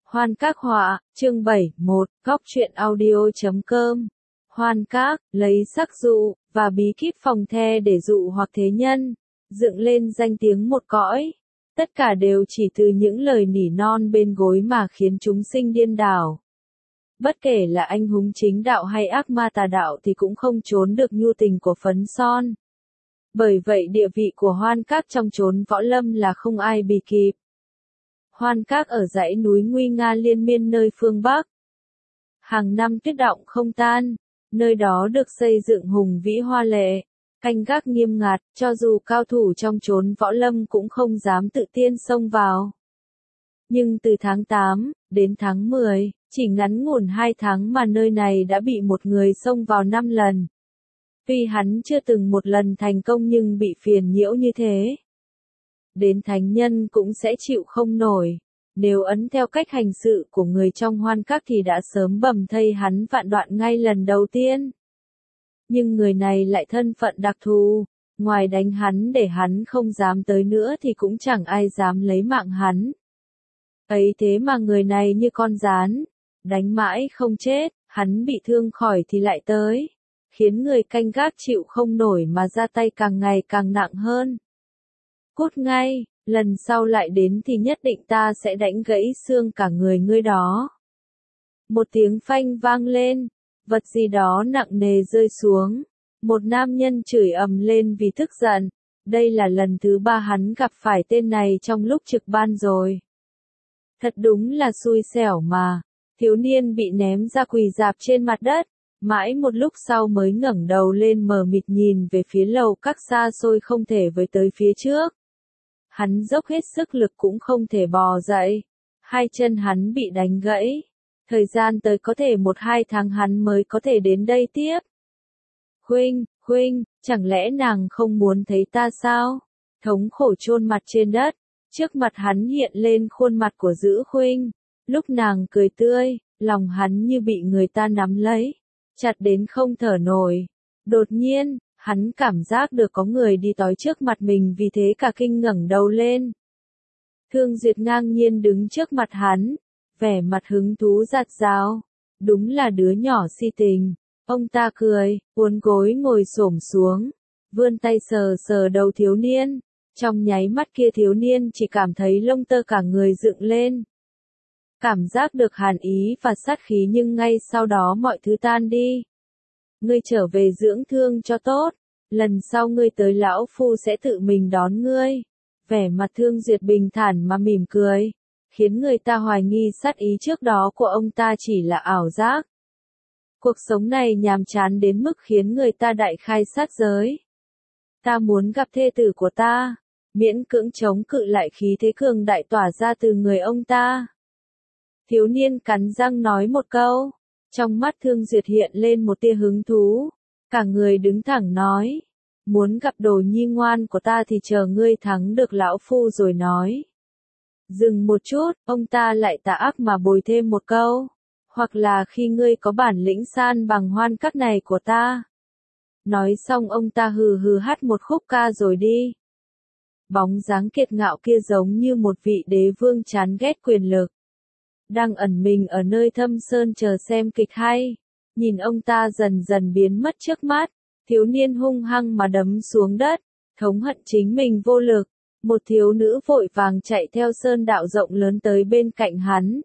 Hoan Các họa, chương 7:1, góc truyện audio.com. Hoan Các, lấy sắc dụ, và bí kíp phòng the để dụ hoặc thế nhân, dựng lên danh tiếng một cõi. Tất cả đều chỉ từ những lời nỉ non bên gối mà khiến chúng sinh điên đảo. Bất kể là anh hùng chính đạo hay ác ma tà đạo thì cũng không trốn được nhu tình của phấn son. Bởi vậy địa vị của Hoan Các trong chốn võ lâm là không ai bì kịp. Hoan Các ở dãy núi nguy nga liên miên nơi phương Bắc. Hàng năm tuyết đọng không tan, nơi đó được xây dựng hùng vĩ hoa lệ, canh gác nghiêm ngặt, cho dù cao thủ trong chốn võ lâm cũng không dám tự tiên xông vào. Nhưng từ tháng 8 đến tháng 10, chỉ ngắn ngủn 2 tháng mà nơi này đã bị một người xông vào 5 lần. Tuy hắn chưa từng một lần thành công nhưng bị phiền nhiễu như thế, đến thánh nhân cũng sẽ chịu không nổi. Nếu ấn theo cách hành sự của người trong Hoan Các thì đã sớm bầm thây hắn vạn đoạn ngay lần đầu tiên. Nhưng người này lại thân phận đặc thù, ngoài đánh hắn để hắn không dám tới nữa thì cũng chẳng ai dám lấy mạng hắn. Ấy thế mà người này như con gián, đánh mãi không chết, hắn bị thương khỏi thì lại tới, khiến người canh gác chịu không nổi mà ra tay càng ngày càng nặng hơn. Cút ngay, lần sau lại đến thì nhất định ta sẽ đánh gãy xương cả người ngươi đó. Một tiếng phanh vang lên, vật gì đó nặng nề rơi xuống. Một nam nhân chửi ầm lên vì tức giận. Đây là lần thứ 3 hắn gặp phải tên này trong lúc trực ban rồi. Thật đúng là xui xẻo mà. Thiếu niên bị ném ra quỳ rạp trên mặt đất. Mãi một lúc sau mới ngẩng đầu lên mờ mịt nhìn về phía lầu các xa xôi không thể với tới phía trước. Hắn dốc hết sức lực cũng không thể bò dậy. Hai chân hắn bị đánh gãy. Thời gian tới có thể 1-2 tháng hắn mới có thể đến đây tiếp. Huynh, chẳng lẽ nàng không muốn thấy ta sao? Thống khổ chôn mặt trên đất. Trước mặt hắn hiện lên khuôn mặt của Dữ Khuynh. Lúc nàng cười tươi, lòng hắn như bị người ta nắm lấy, chặt đến không thở nổi. Đột nhiên, hắn cảm giác được có người đi tới trước mặt mình vì thế cả kinh ngẩng đầu lên. Thương Duyệt ngang nhiên đứng trước mặt hắn, vẻ mặt hứng thú rạt rào. Đúng là đứa nhỏ si tình. Ông ta cười, uốn gối ngồi xổm xuống, vươn tay sờ sờ đầu thiếu niên. Trong nháy mắt kia thiếu niên chỉ cảm thấy lông tơ cả người dựng lên. Cảm giác được hàn ý và sát khí nhưng ngay sau đó mọi thứ tan đi. Ngươi trở về dưỡng thương cho tốt, lần sau ngươi tới lão phu sẽ tự mình đón ngươi. Vẻ mặt Thương Duyệt bình thản mà mỉm cười, khiến người ta hoài nghi sát ý trước đó của ông ta chỉ là ảo giác. Cuộc sống này nhàm chán đến mức khiến người ta đại khai sát giới. Ta muốn gặp thê tử của ta, miễn cưỡng chống cự lại khí thế cường đại tỏa ra từ người ông ta. Thiếu niên cắn răng nói một câu, trong mắt Thương Duyệt hiện lên một tia hứng thú, cả người đứng thẳng nói, muốn gặp đồ nhi ngoan của ta thì chờ ngươi thắng được lão phu rồi nói. Dừng một chút, ông ta lại tà ác mà bồi thêm một câu, hoặc là khi ngươi có bản lĩnh san bằng Hoan Các này của ta. Nói xong ông ta hừ hừ hát một khúc ca rồi đi. Bóng dáng kiệt ngạo kia giống như một vị đế vương chán ghét quyền lực, đang ẩn mình ở nơi thâm sơn chờ xem kịch hay. Nhìn ông ta dần dần biến mất trước mắt, thiếu niên hung hăng mà đấm xuống đất, thống hận chính mình vô lực. Một thiếu nữ vội vàng chạy theo sơn đạo rộng lớn tới bên cạnh hắn.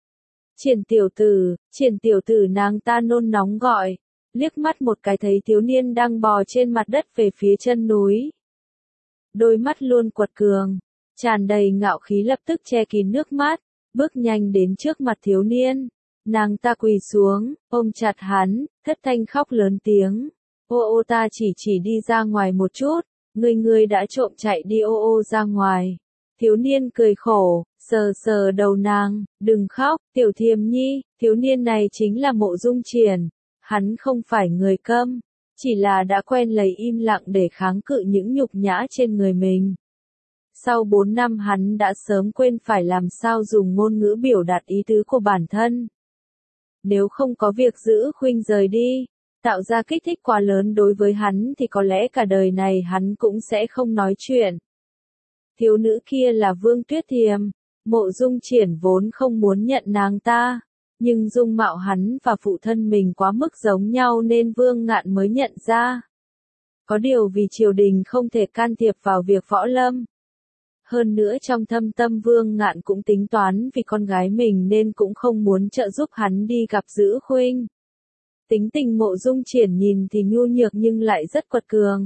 Triển tiểu tử, nàng ta nôn nóng gọi, liếc mắt một cái thấy thiếu niên đang bò trên mặt đất về phía chân núi. Đôi mắt luôn quật cường, tràn đầy ngạo khí lập tức che kín nước mắt, bước nhanh đến trước mặt thiếu niên. Nàng ta quỳ xuống, ôm chặt hắn, thất thanh khóc lớn tiếng. Ô ta chỉ đi ra ngoài một chút, ngươi đã trộm chạy đi ô ra ngoài. Thiếu niên cười khổ, sờ sờ đầu nàng, đừng khóc, tiểu thiềm nhi, thiếu niên này chính là Mộ Dung Triển. Hắn không phải người câm, chỉ là đã quen lấy im lặng để kháng cự những nhục nhã trên người mình. Sau 4 năm hắn đã sớm quên phải làm sao dùng ngôn ngữ biểu đạt ý tứ của bản thân. Nếu không có việc Dữ Khuynh rời đi, tạo ra kích thích quá lớn đối với hắn thì có lẽ cả đời này hắn cũng sẽ không nói chuyện. Thiếu nữ kia là Vương Tuyết Thiềm, Mộ Dung Triển vốn không muốn nhận nàng ta, nhưng dung mạo hắn và phụ thân mình quá mức giống nhau nên Vương Ngạn mới nhận ra. Có điều vì triều đình không thể can thiệp vào việc võ lâm. Hơn nữa trong thâm tâm Vương Ngạn cũng tính toán vì con gái mình nên cũng không muốn trợ giúp hắn đi gặp Dữ Khuynh. Tính tình Mộ Dung Triển nhìn thì nhu nhược nhưng lại rất quật cường.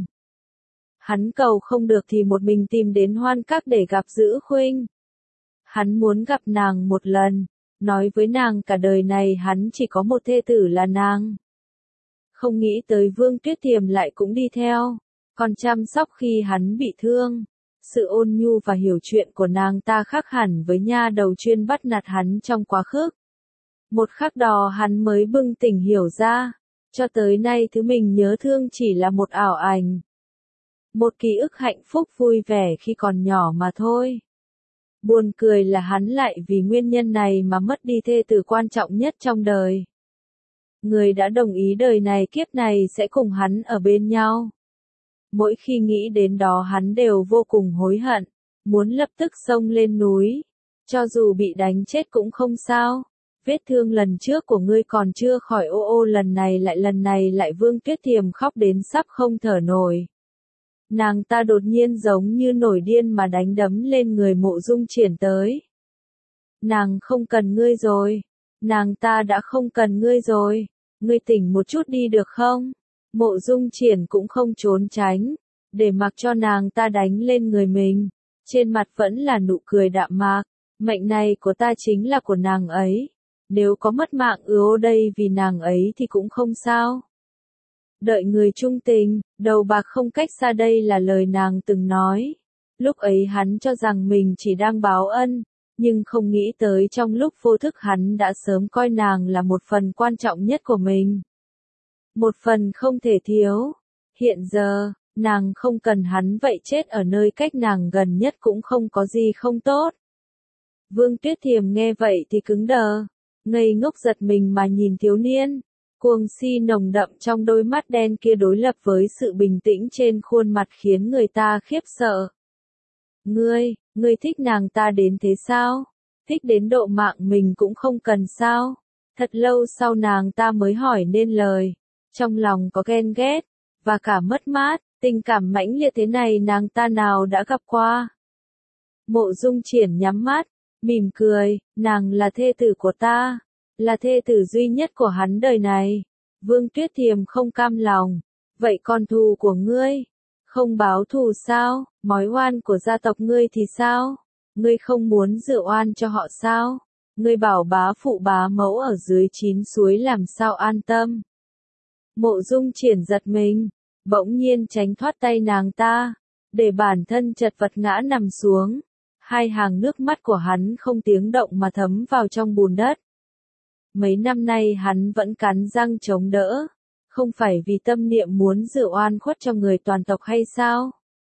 Hắn cầu không được thì một mình tìm đến Hoan Các để gặp Dữ Khuynh. Hắn muốn gặp nàng một lần, nói với nàng cả đời này hắn chỉ có một thê tử là nàng. Không nghĩ tới Vương Tuyết Thiềm lại cũng đi theo, còn chăm sóc khi hắn bị thương. Sự ôn nhu và hiểu chuyện của nàng ta khác hẳn với nha đầu chuyên bắt nạt hắn trong quá khứ. Một khắc đó hắn mới bừng tỉnh hiểu ra, cho tới nay thứ mình nhớ thương chỉ là một ảo ảnh. Một ký ức hạnh phúc vui vẻ khi còn nhỏ mà thôi. Buồn cười là hắn lại vì nguyên nhân này mà mất đi thê tử quan trọng nhất trong đời. Người đã đồng ý đời này kiếp này sẽ cùng hắn ở bên nhau. Mỗi khi nghĩ đến đó hắn đều vô cùng hối hận, muốn lập tức xông lên núi. Cho dù bị đánh chết cũng không sao. Vết thương lần trước của ngươi còn chưa khỏi ô lần này lại Vương Tuyết Thiềm khóc đến sắp không thở nổi. Nàng ta đột nhiên giống như nổi điên mà đánh đấm lên người Mộ Dung Triển tới. Nàng không cần ngươi rồi. Nàng ta đã không cần ngươi rồi. Ngươi tỉnh một chút đi được không? Mộ Dung Triển cũng không trốn tránh, để mặc cho nàng ta đánh lên người mình. Trên mặt vẫn là nụ cười đạm mạc. Mệnh này của ta chính là của nàng ấy. Nếu có mất mạng ở đây vì nàng ấy thì cũng không sao. Đợi người trung tình, đầu bạc không cách xa đây là lời nàng từng nói. Lúc ấy hắn cho rằng mình chỉ đang báo ân, nhưng không nghĩ tới trong lúc vô thức hắn đã sớm coi nàng là một phần quan trọng nhất của mình. Một phần không thể thiếu. Hiện giờ, nàng không cần hắn vậy chết ở nơi cách nàng gần nhất cũng không có gì không tốt. Vương Tuyết Thiềm nghe vậy thì cứng đờ, ngây ngốc giật mình mà nhìn thiếu niên. Cuồng si nồng đậm trong đôi mắt đen kia đối lập với sự bình tĩnh trên khuôn mặt khiến người ta khiếp sợ. Ngươi thích nàng ta đến thế sao? Thích đến độ mạng mình cũng không cần sao? Thật lâu sau nàng ta mới hỏi nên lời. Trong lòng có ghen ghét, và cả mất mát, tình cảm mãnh liệt thế này nàng ta nào đã gặp qua. Mộ Dung Triển nhắm mắt, mỉm cười, nàng là thê tử của ta. Là thê tử duy nhất của hắn đời này. Vương Tuyết Thiềm không cam lòng. Vậy con thù của ngươi? Không báo thù sao? Mối oan của gia tộc ngươi thì sao? Ngươi không muốn rửa oan cho họ sao? Ngươi bảo bá phụ bá mẫu ở dưới 9 suối làm sao an tâm? Mộ Dung Triển giật mình, bỗng nhiên tránh thoát tay nàng ta, để bản thân chật vật ngã nằm xuống. Hai hàng nước mắt của hắn không tiếng động mà thấm vào trong bùn đất. Mấy năm nay hắn vẫn cắn răng chống đỡ, không phải vì tâm niệm muốn rửa oan khuất cho người toàn tộc hay sao?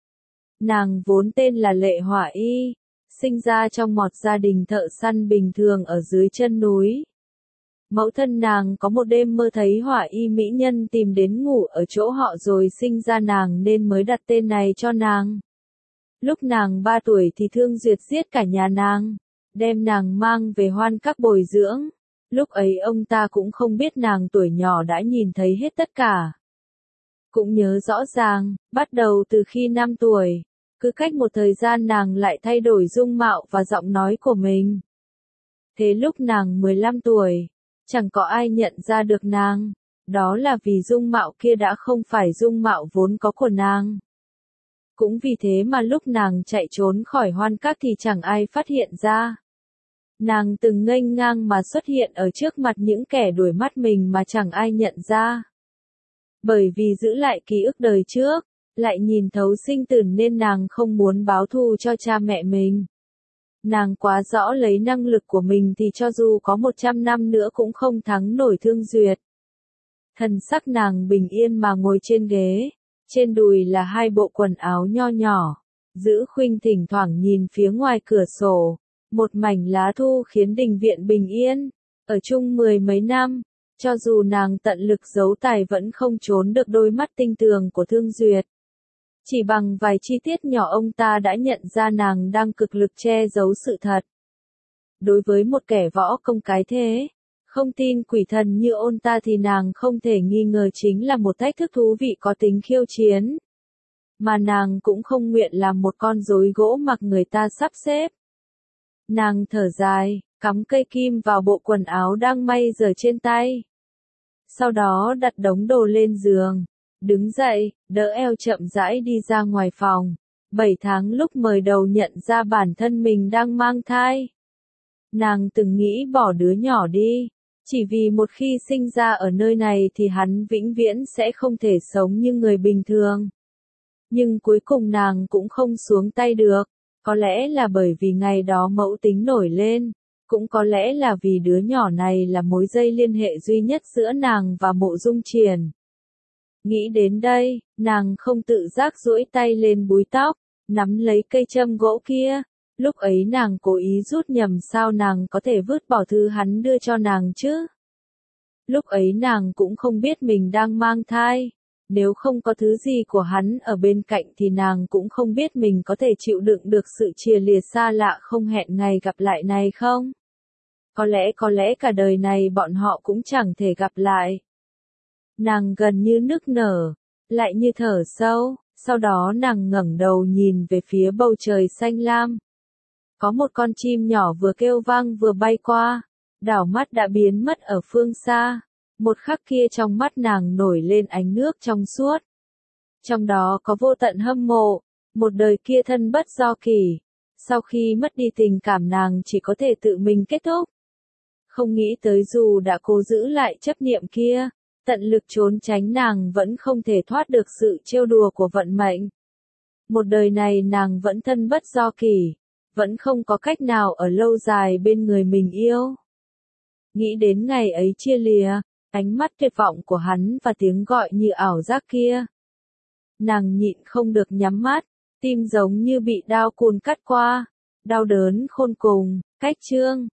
Nàng vốn tên là Lệ Hỏa Y, sinh ra trong một gia đình thợ săn bình thường ở dưới chân núi. Mẫu thân nàng có một đêm mơ thấy Hỏa Y mỹ nhân tìm đến ngủ ở chỗ họ rồi sinh ra nàng nên mới đặt tên này cho nàng. Lúc nàng 3 tuổi thì Thương Duyệt giết cả nhà nàng, đem nàng mang về Hoan Các bồi dưỡng. Lúc ấy ông ta cũng không biết nàng tuổi nhỏ đã nhìn thấy hết tất cả. Cũng nhớ rõ ràng, bắt đầu từ khi 5 tuổi, cứ cách một thời gian nàng lại thay đổi dung mạo và giọng nói của mình. Thế lúc nàng 15 tuổi, chẳng có ai nhận ra được nàng, đó là vì dung mạo kia đã không phải dung mạo vốn có của nàng. Cũng vì thế mà lúc nàng chạy trốn khỏi Hoan Các thì chẳng ai phát hiện ra. Nàng từng nghênh ngang mà xuất hiện ở trước mặt những kẻ đuổi mắt mình mà chẳng ai nhận ra. Bởi vì giữ lại ký ức đời trước, lại nhìn thấu sinh tử nên nàng không muốn báo thù cho cha mẹ mình. Nàng quá rõ lấy năng lực của mình thì cho dù có 100 năm nữa cũng không thắng nổi Thương Duyệt. Thần sắc nàng bình yên mà ngồi trên ghế, trên đùi là 2 bộ quần áo nho nhỏ. Dữ Khuynh thỉnh thoảng nhìn phía ngoài cửa sổ. Một mảnh lá thu khiến đình viện bình yên, ở chung 10 mấy năm, cho dù nàng tận lực giấu tài vẫn không trốn được đôi mắt tinh tường của Thương Duyệt. Chỉ bằng vài chi tiết nhỏ ông ta đã nhận ra nàng đang cực lực che giấu sự thật. đối với một kẻ võ công cái thế, không tin quỷ thần như ôn ta thì nàng không thể nghi ngờ chính là một thách thức thú vị có tính khiêu chiến. Mà nàng cũng không nguyện làm một con rối gỗ mặc người ta sắp xếp. Nàng thở dài, cắm cây kim vào bộ quần áo đang may giờ trên tay. Sau đó đặt đống đồ lên giường, đứng dậy, đỡ eo chậm rãi đi ra ngoài phòng. 7 tháng lúc mời đầu nhận ra bản thân mình đang mang thai. Nàng từng nghĩ bỏ đứa nhỏ đi, chỉ vì một khi sinh ra ở nơi này thì hắn vĩnh viễn sẽ không thể sống như người bình thường. Nhưng cuối cùng nàng cũng không xuống tay được, có lẽ là bởi vì ngày đó mẫu tính nổi lên, cũng có lẽ là vì đứa nhỏ này là mối dây liên hệ duy nhất giữa nàng và Mộ Dung Triển. Nghĩ đến đây, nàng không tự giác duỗi tay lên búi tóc, nắm lấy cây châm gỗ kia. Lúc ấy nàng cố ý rút nhầm sao nàng có thể vứt bỏ thứ hắn đưa cho nàng chứ. Lúc ấy nàng cũng không biết mình đang mang thai. Nếu không có thứ gì của hắn ở bên cạnh thì nàng cũng không biết mình có thể chịu đựng được sự chia lìa xa lạ không hẹn ngày gặp lại này không. Có lẽ cả đời này bọn họ cũng chẳng thể gặp lại. Nàng gần như nức nở, lại như thở sâu, sau đó nàng ngẩng đầu nhìn về phía bầu trời xanh lam. Có một con chim nhỏ vừa kêu vang vừa bay qua, đảo mắt đã biến mất ở phương xa. Một khắc kia trong mắt nàng nổi lên ánh nước trong suốt. Trong đó có vô tận hâm mộ, một đời kia thân bất do kỳ. Sau khi mất đi tình cảm nàng chỉ có thể tự mình kết thúc. Không nghĩ tới dù đã cố giữ lại chấp niệm kia, tận lực trốn tránh nàng vẫn không thể thoát được sự trêu đùa của vận mệnh. Một đời này nàng vẫn thân bất do kỳ, vẫn không có cách nào ở lâu dài bên người mình yêu. Nghĩ đến ngày ấy chia lìa, ánh mắt tuyệt vọng của hắn và tiếng gọi như ảo giác kia. Nàng nhịn không được nhắm mắt, tim giống như bị đao cùn cắt qua, đau đớn khôn cùng. Cách chương